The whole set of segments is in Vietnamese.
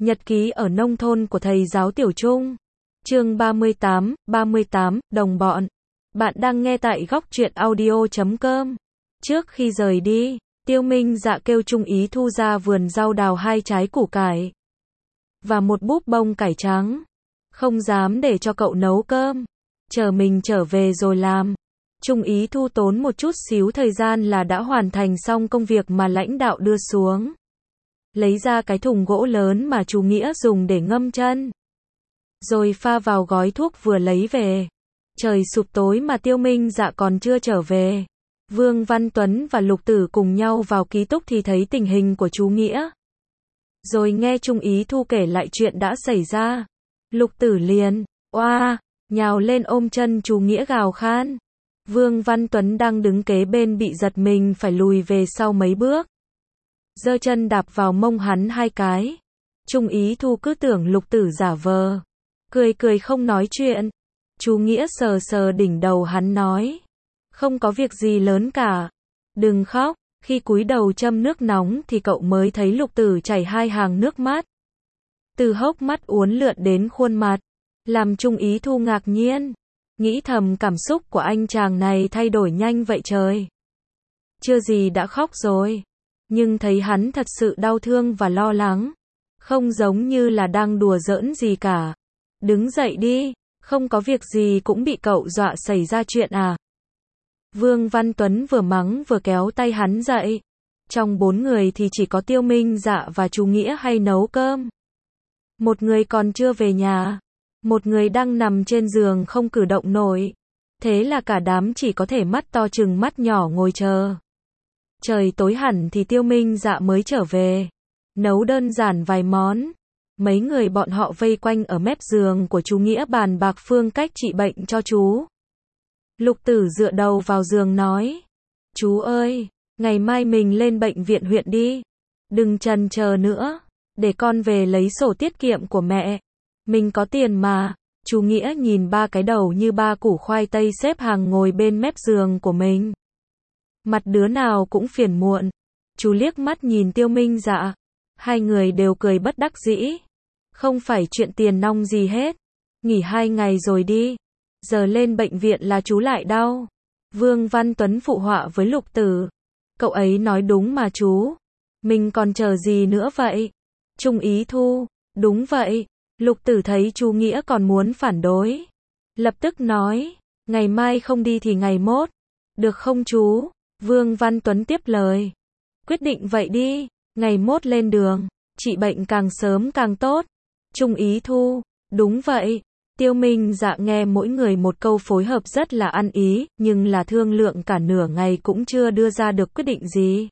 Nhật ký ở nông thôn của thầy giáo Tiểu Trung. Chương 38, đồng bọn. Bạn đang nghe tại góc truyện audio.com. Trước khi rời đi, Tiêu Minh Dạ kêu Trung Ý Thu ra vườn rau đào 2 trái củ cải và một búp bông cải trắng. Không dám để cho cậu nấu cơm, chờ mình trở về rồi làm. Trung Ý Thu tốn một chút xíu thời gian là đã hoàn thành xong công việc mà lãnh đạo đưa xuống. Lấy ra cái thùng gỗ lớn mà chú Nghĩa dùng để ngâm chân, rồi pha vào gói thuốc vừa lấy về. Trời sụp tối mà Tiêu Minh Dạ còn chưa trở về. Vương Văn Tuấn và Lục Tử cùng nhau vào ký túc thì thấy tình hình của chú Nghĩa. Rồi nghe Trung Ý Thu kể lại chuyện đã xảy ra. Lục Tử liền, oa, nhào lên ôm chân chú Nghĩa gào khan. Vương Văn Tuấn đang đứng kế bên bị giật mình phải lùi về sau mấy bước. Giơ chân đạp vào mông hắn 2 cái. Trung Ý Thu cứ tưởng Lục Tử giả vờ. Cười cười không nói chuyện. Chú Nghĩa sờ sờ đỉnh đầu hắn nói. Không có việc gì lớn cả. Đừng khóc. Khi cúi đầu châm nước nóng thì cậu mới thấy Lục Tử chảy 2 hàng nước mắt. Từ hốc mắt uốn lượn đến khuôn mặt. Làm Trung Ý Thu ngạc nhiên. Nghĩ thầm cảm xúc của anh chàng này thay đổi nhanh vậy trời. Chưa gì đã khóc rồi. Nhưng thấy hắn thật sự đau thương và lo lắng. Không giống như là đang đùa giỡn gì cả. Đứng dậy đi, không có việc gì cũng bị cậu dọa xảy ra chuyện à. Vương Văn Tuấn vừa mắng vừa kéo tay hắn dậy. Trong 4 người thì chỉ có Tiêu Minh Dạ và chú Nghĩa hay nấu cơm. Một người còn chưa về nhà. Một người đang nằm trên giường không cử động nổi. Thế là cả đám chỉ có thể mắt to chừng mắt nhỏ ngồi chờ. Trời tối hẳn thì Tiêu Minh Dạ mới trở về. Nấu đơn giản vài món. Mấy người bọn họ vây quanh ở mép giường của chú Nghĩa bàn bạc phương cách trị bệnh cho chú. Lục Tử dựa đầu vào giường nói. Chú ơi, ngày mai mình lên bệnh viện huyện đi. Đừng chần chờ nữa. Để con về lấy sổ tiết kiệm của mẹ. Mình có tiền mà. Chú Nghĩa nhìn 3 cái đầu như 3 củ khoai tây xếp hàng ngồi bên mép giường của mình. Mặt đứa nào cũng phiền muộn. Chú liếc mắt nhìn Tiêu Minh Dạ. 2 người đều cười bất đắc dĩ. Không phải chuyện tiền nong gì hết. Nghỉ 2 ngày rồi đi. Giờ lên bệnh viện là chú lại đau. Vương Văn Tuấn phụ họa với Lục Tử. Cậu ấy nói đúng mà chú. Mình còn chờ gì nữa vậy? Trung Ý Thu. Đúng vậy. Lục Tử thấy chú Nghĩa còn muốn phản đối. Lập tức nói. Ngày mai không đi thì ngày mốt. Được không chú? Vương Văn Tuấn tiếp lời. Quyết định vậy đi. Ngày mốt lên đường. Trị bệnh càng sớm càng tốt. Trung Ý Thu. Đúng vậy. Tiêu Minh Dạ nghe mỗi người một câu phối hợp rất là ăn ý, nhưng là thương lượng cả nửa ngày cũng chưa đưa ra được quyết định gì.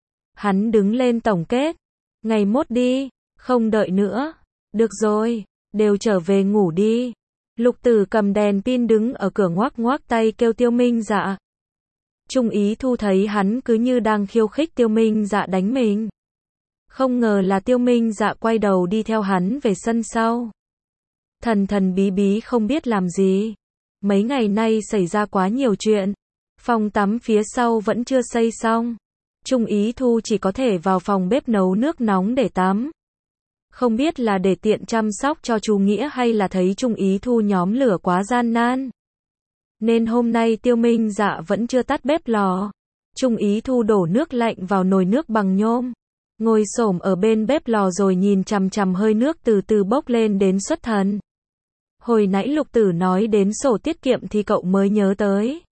Hắn đứng lên tổng kết. Ngày mốt đi. Không đợi nữa. Được rồi. Đều trở về ngủ đi. Lục Tử cầm đèn pin đứng ở cửa ngoác ngoác tay kêu Tiêu Minh Dạ. Trung Ý Thu thấy hắn cứ như đang khiêu khích Tiêu Minh Dạ đánh mình. Không ngờ là Tiêu Minh Dạ quay đầu đi theo hắn về sân sau. Thần thần bí bí không biết làm gì. Mấy ngày nay xảy ra quá nhiều chuyện. Phòng tắm phía sau vẫn chưa xây xong. Trung Ý Thu chỉ có thể vào phòng bếp nấu nước nóng để tắm. Không biết là để tiện chăm sóc cho chú Nghĩa hay là thấy Trung Ý Thu nhóm lửa quá gian nan. Nên hôm nay Tiêu Minh Dạ vẫn chưa tắt bếp lò. Trung Ý Thu đổ nước lạnh vào nồi nước bằng nhôm. Ngồi xổm ở bên bếp lò rồi nhìn chằm chằm hơi nước từ từ bốc lên đến xuất thần. Hồi nãy Lục Tử nói đến sổ tiết kiệm thì cậu mới nhớ tới.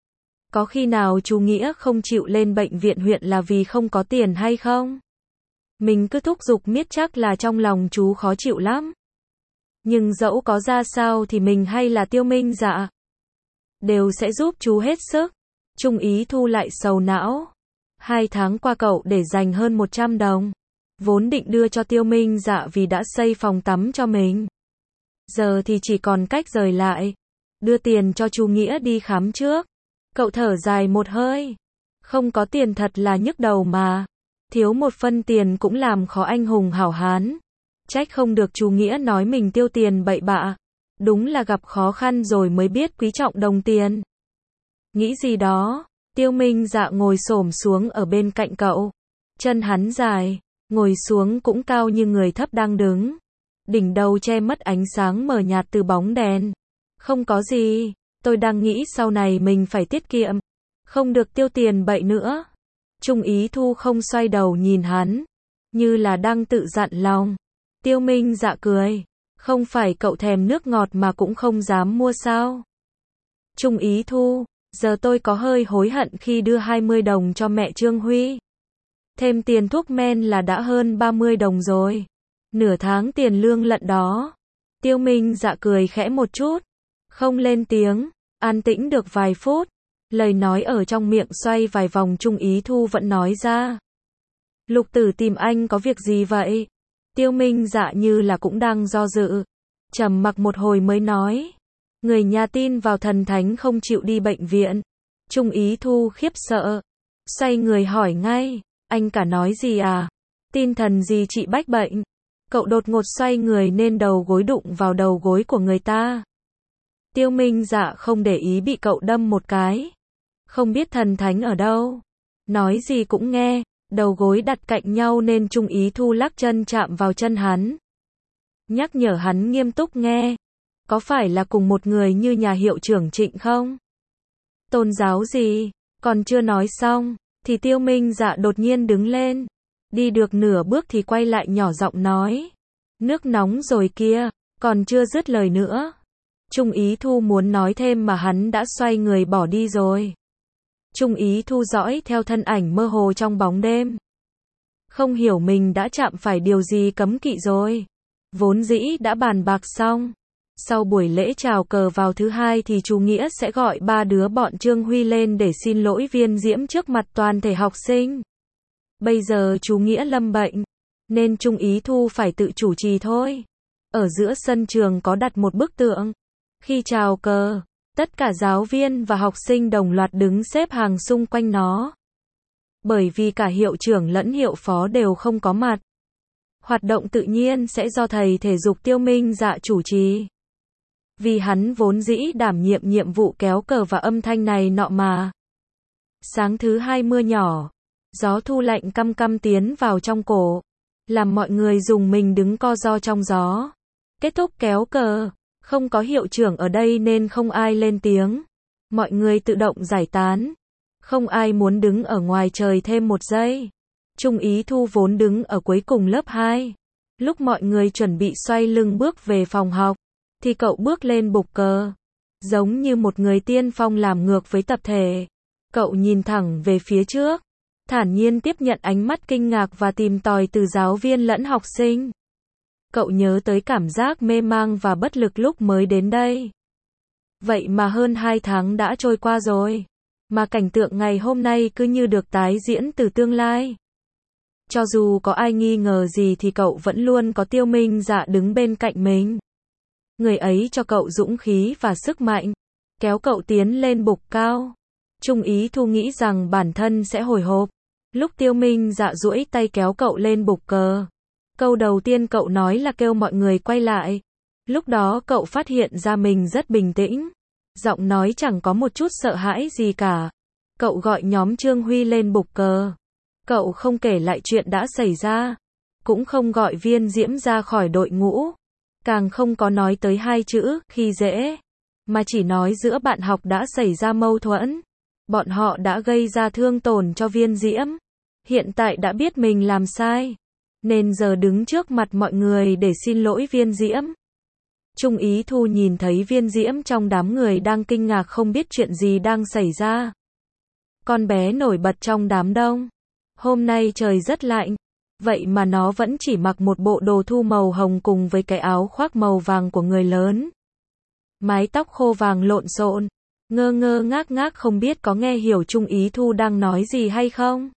Có khi nào chú Nghĩa không chịu lên bệnh viện huyện là vì không có tiền hay không? Mình cứ thúc giục miết chắc là trong lòng chú khó chịu lắm. Nhưng dẫu có ra sao thì mình hay là Tiêu Minh Dạ đều sẽ giúp chú hết sức. Trung Ý Thu lại sầu não. 2 tháng qua cậu để dành hơn 100 đồng. Vốn định đưa cho Tiêu Minh Dạ vì đã xây phòng tắm cho mình. Giờ thì chỉ còn cách rời lại. Đưa tiền cho chú Nghĩa đi khám trước. Cậu thở dài một hơi. Không có tiền thật là nhức đầu mà. Thiếu một phân tiền cũng làm khó anh hùng hảo hán. Trách không được chú Nghĩa nói mình tiêu tiền bậy bạ. Đúng là gặp khó khăn rồi mới biết quý trọng đồng tiền. Nghĩ gì đó, Tiêu Minh Dạ ngồi xổm xuống ở bên cạnh cậu. Chân hắn dài, ngồi xuống cũng cao như người thấp đang đứng. Đỉnh đầu che mất ánh sáng mờ nhạt từ bóng đèn. Không có gì, tôi đang nghĩ sau này mình phải tiết kiệm, không được tiêu tiền bậy nữa. Trung Ý Thu không xoay đầu nhìn hắn, như là đang tự dặn lòng. Tiêu Minh Dạ cười, không phải cậu thèm nước ngọt mà cũng không dám mua sao? Trung Ý Thu, giờ tôi có hơi hối hận khi đưa 20 đồng cho mẹ Trương Huy. Thêm tiền thuốc men là đã hơn 30 đồng rồi. Nửa tháng tiền lương lận đó. Tiêu Minh Dạ cười khẽ một chút, không lên tiếng, an tĩnh được vài phút. Lời nói ở trong miệng xoay vài vòng Trung Ý Thu vẫn nói ra. Lục Tử tìm anh có việc gì vậy? Tiêu Minh Dạ như là cũng đang do dự. Trầm mặc một hồi mới nói. Người nhà tin vào thần thánh không chịu đi bệnh viện. Trung Ý Thu khiếp sợ. Xoay người hỏi ngay. Anh cả nói gì à? Tin thần gì trị bách bệnh? Cậu đột ngột xoay người nên đầu gối đụng vào đầu gối của người ta. Tiêu Minh Dạ không để ý bị cậu đâm một cái. Không biết thần thánh ở đâu. Nói gì cũng nghe. Đầu gối đặt cạnh nhau nên Trung Ý Thu lắc chân chạm vào chân hắn. Nhắc nhở hắn nghiêm túc nghe. Có phải là cùng một người như nhà hiệu trưởng Trịnh không? Tôn giáo gì? Còn chưa nói xong, thì Tiêu Minh Dạ đột nhiên đứng lên. Đi được nửa bước thì quay lại nhỏ giọng nói. Nước nóng rồi kia, còn chưa dứt lời nữa. Trung Ý Thu muốn nói thêm mà hắn đã xoay người bỏ đi rồi. Trung Ý Thu dõi theo thân ảnh mơ hồ trong bóng đêm. Không hiểu mình đã chạm phải điều gì cấm kỵ rồi. Vốn dĩ đã bàn bạc xong. Sau buổi lễ chào cờ vào thứ hai thì chú Nghĩa sẽ gọi ba đứa bọn Trương Huy lên để xin lỗi Viên Diễm trước mặt toàn thể học sinh. Bây giờ chú Nghĩa lâm bệnh, nên Trung Ý Thu phải tự chủ trì thôi. Ở giữa sân trường có đặt một bức tượng. Khi chào cờ, tất cả giáo viên và học sinh đồng loạt đứng xếp hàng xung quanh nó. Bởi vì cả hiệu trưởng lẫn hiệu phó đều không có mặt. Hoạt động tự nhiên sẽ do thầy thể dục Tiêu Minh Dạ chủ trì. Vì hắn vốn dĩ đảm nhiệm nhiệm vụ kéo cờ và âm thanh này nọ mà. Sáng thứ hai mưa nhỏ, gió thu lạnh căm căm tiến vào trong cổ, làm mọi người dùng mình đứng co ro trong gió. Kết thúc kéo cờ, không có hiệu trưởng ở đây nên không ai lên tiếng. Mọi người tự động giải tán. Không ai muốn đứng ở ngoài trời thêm một giây. Trung Ý Thu vốn đứng ở cuối cùng lớp 2. Lúc mọi người chuẩn bị xoay lưng bước về phòng học, thì cậu bước lên bục cờ. Giống như một người tiên phong làm ngược với tập thể. Cậu nhìn thẳng về phía trước, thản nhiên tiếp nhận ánh mắt kinh ngạc và tìm tòi từ giáo viên lẫn học sinh. Cậu nhớ tới cảm giác mê mang và bất lực lúc mới đến đây. Vậy mà hơn 2 tháng đã trôi qua rồi. Mà cảnh tượng ngày hôm nay cứ như được tái diễn từ tương lai. Cho dù có ai nghi ngờ gì thì cậu vẫn luôn có Tiêu Minh Dạ đứng bên cạnh mình. Người ấy cho cậu dũng khí và sức mạnh, kéo cậu tiến lên bục cao. Trung Ý Thu nghĩ rằng bản thân sẽ hồi hộp. Lúc Tiêu Minh Dạ duỗi tay kéo cậu lên bục cờ. Câu đầu tiên cậu nói là kêu mọi người quay lại. Lúc đó cậu phát hiện ra mình rất bình tĩnh. Giọng nói chẳng có một chút sợ hãi gì cả. Cậu gọi nhóm Trương Huy lên bục cờ. Cậu không kể lại chuyện đã xảy ra. Cũng không gọi Viên Diễm ra khỏi đội ngũ. Càng không có nói tới 2 chữ khi dễ. Mà chỉ nói giữa bạn học đã xảy ra mâu thuẫn. Bọn họ đã gây ra thương tổn cho Viên Diễm. Hiện tại đã biết mình làm sai. Nên giờ đứng trước mặt mọi người để xin lỗi Viên Diễm. Trung Ý Thu nhìn thấy Viên Diễm trong đám người đang kinh ngạc không biết chuyện gì đang xảy ra. Con bé nổi bật trong đám đông. Hôm nay trời rất lạnh. Vậy mà nó vẫn chỉ mặc một bộ đồ thu màu hồng cùng với cái áo khoác màu vàng của người lớn. Mái tóc khô vàng lộn xộn. Ngơ ngơ ngác ngác không biết có nghe hiểu Trung Ý Thu đang nói gì hay không.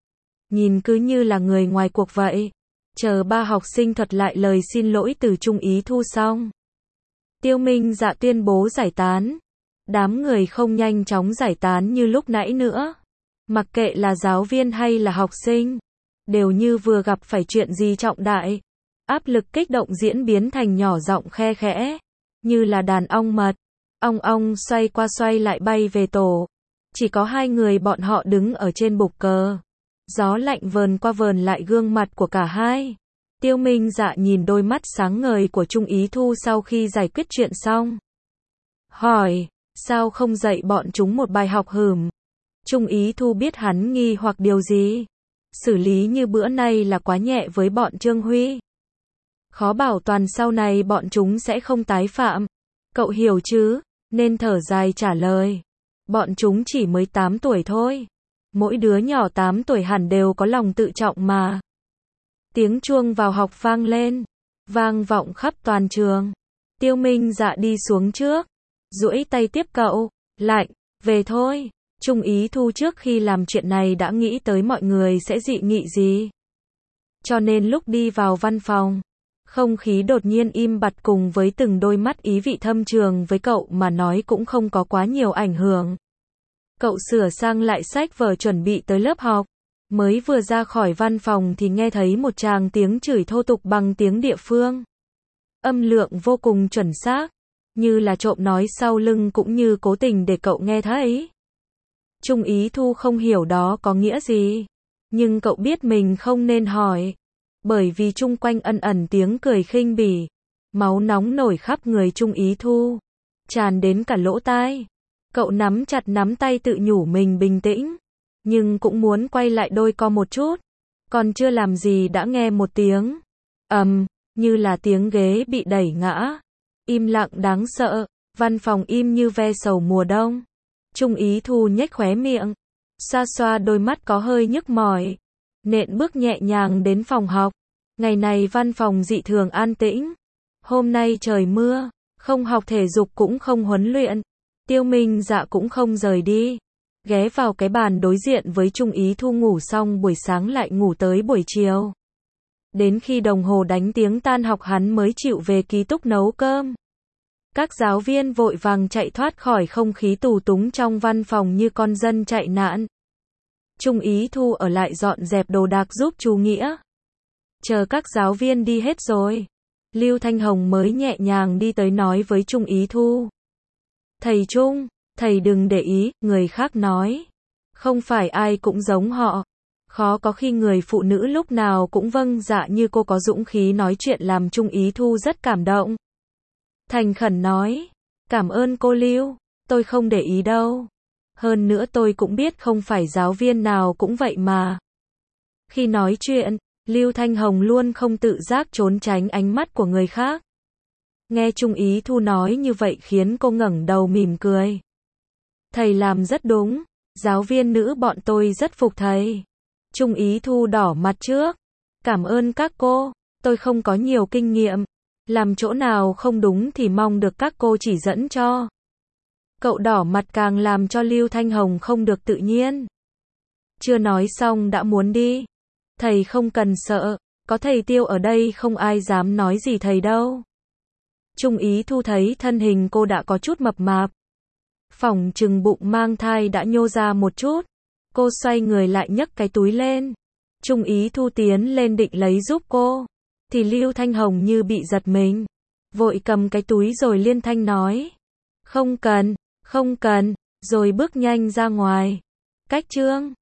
Nhìn cứ như là người ngoài cuộc vậy. Chờ ba học sinh thuật lại lời xin lỗi từ Trung Ý Thu xong. Tiêu Minh Dạ tuyên bố giải tán. Đám người không nhanh chóng giải tán như lúc nãy nữa. Mặc kệ là giáo viên hay là học sinh, đều như vừa gặp phải chuyện gì trọng đại. Áp lực kích động diễn biến thành nhỏ giọng khe khẽ, như là đàn ong mật. Ong ong xoay qua xoay lại bay về tổ. Chỉ có 2 người bọn họ đứng ở trên bục cờ. Gió lạnh vờn qua vờn lại gương mặt của cả hai. Tiêu Minh Dạ nhìn đôi mắt sáng ngời của Trung Ý Thu sau khi giải quyết chuyện xong. Hỏi, sao không dạy bọn chúng một bài học hửm? Trung Ý Thu biết hắn nghi hoặc điều gì. Xử lý như bữa nay là quá nhẹ với bọn Trương Huy. Khó bảo toàn sau này bọn chúng sẽ không tái phạm. Cậu hiểu chứ, nên thở dài trả lời. Bọn chúng chỉ mới 8 tuổi thôi. Mỗi đứa nhỏ 8 tuổi hẳn đều có lòng tự trọng mà. Tiếng chuông vào học vang lên, vang vọng khắp toàn trường. Tiêu Minh Dạ đi xuống trước, duỗi tay tiếp cậu, lạnh, về thôi. Trung Ý Thu trước khi làm chuyện này đã nghĩ tới mọi người sẽ dị nghị gì. Cho nên lúc đi vào văn phòng, không khí đột nhiên im bặt cùng với từng đôi mắt ý vị thâm trường với cậu mà nói cũng không có quá nhiều ảnh hưởng. Cậu sửa sang lại sách vở chuẩn bị tới lớp học. Mới vừa ra khỏi văn phòng thì nghe thấy một tràng tiếng chửi thô tục bằng tiếng địa phương. Âm lượng vô cùng chuẩn xác, như là trộm nói sau lưng cũng như cố tình để cậu nghe thấy. Trung Ý Thu không hiểu đó có nghĩa gì, nhưng cậu biết mình không nên hỏi, bởi vì chung quanh ẩn ẩn tiếng cười khinh bỉ, máu nóng nổi khắp người Trung Ý Thu, tràn đến cả lỗ tai. Cậu nắm chặt nắm tay tự nhủ mình bình tĩnh, nhưng cũng muốn quay lại đôi co một chút. Còn chưa làm gì đã nghe một tiếng như là tiếng ghế bị đẩy ngã. Im lặng đáng sợ, văn phòng im như ve sầu mùa đông. Trung Ý Thu nhếch khóe miệng, xoa xoa đôi mắt có hơi nhức mỏi, nện bước nhẹ nhàng đến phòng học. Ngày này văn phòng dị thường an tĩnh. Hôm nay trời mưa, không học thể dục cũng không huấn luyện. Tiêu Minh Dạ cũng không rời đi, ghé vào cái bàn đối diện với Trung Ý Thu ngủ xong buổi sáng lại ngủ tới buổi chiều. Đến khi đồng hồ đánh tiếng tan học hắn mới chịu về ký túc nấu cơm. Các giáo viên vội vàng chạy thoát khỏi không khí tù túng trong văn phòng như con dân chạy nạn. Trung Ý Thu ở lại dọn dẹp đồ đạc giúp chú Nghĩa. Chờ các giáo viên đi hết rồi, Lưu Thanh Hồng mới nhẹ nhàng đi tới nói với Trung Ý Thu. Thầy Trung, thầy đừng để ý, người khác nói. Không phải ai cũng giống họ. Khó có khi người phụ nữ lúc nào cũng vâng dạ như cô có dũng khí nói chuyện làm Trung Ý Thu rất cảm động. Thành khẩn nói, cảm ơn cô Lưu, tôi không để ý đâu. Hơn nữa tôi cũng biết không phải giáo viên nào cũng vậy mà. Khi nói chuyện, Lưu Thanh Hồng luôn không tự giác trốn tránh ánh mắt của người khác. Nghe Trung Ý Thu nói như vậy khiến cô ngẩng đầu mỉm cười. Thầy làm rất đúng, giáo viên nữ bọn tôi rất phục thầy. Trung Ý Thu đỏ mặt trước. Cảm ơn các cô, tôi không có nhiều kinh nghiệm. Làm chỗ nào không đúng thì mong được các cô chỉ dẫn cho. Cậu đỏ mặt càng làm cho Lưu Thanh Hồng không được tự nhiên. Chưa nói xong đã muốn đi. Thầy không cần sợ, có thầy Tiêu ở đây không ai dám nói gì thầy đâu. Trung Ý Thu thấy thân hình cô đã có chút mập mạp. Phỏng chừng bụng mang thai đã nhô ra một chút. Cô xoay người lại nhấc cái túi lên. Trung Ý Thu tiến lên định lấy giúp cô. Thì Lưu Thanh Hồng như bị giật mình. Vội cầm cái túi rồi liên thanh nói. Không cần, rồi bước nhanh ra ngoài. Cách chương